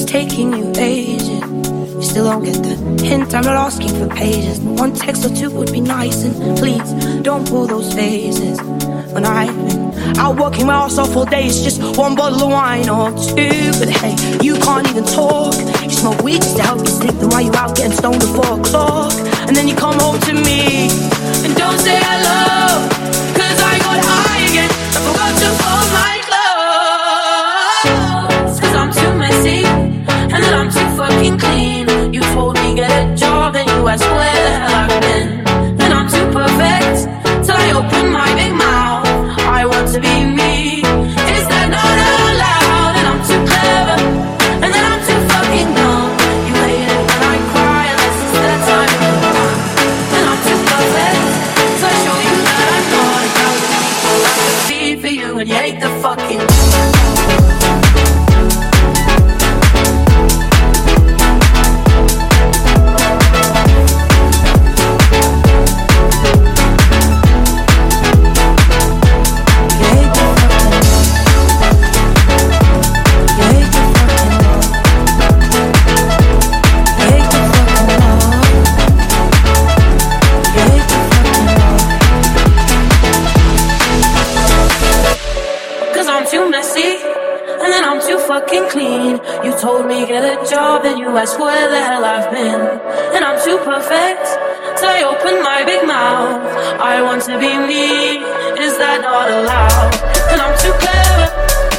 taking you ages. You still don't get the hint, I'm not asking for pages. One text or two would be nice, and please don't pull those faces. When I've been out working my ass off all day, it's just one bottle of wine or two. But hey, you can't even talk. You smoke weed just to help you sleep, then why you out getting stoned at 4 o'clock? And then you come home to me and don't say hello, cause I got high again, I forgot to fold my clothes. Cause I'm too messy, and then I'm too fucking clean. You told me get a job, and you asked where the hell I've been. And I'm too perfect, till I open my big mouth. I want to be me, is that not allowed? And I'm too clever, and then I'm too fucking dumb. You hate it when I cry, unless it's that time of the month. And I'm too perfect, so I show you that I'm not a thousand people I could feed for you, and you hate the fucking clean. You told me get a job, and you asked where the hell I've been. And I'm too perfect, so I open my big mouth. I want to be me, is that not allowed? And I'm too clever,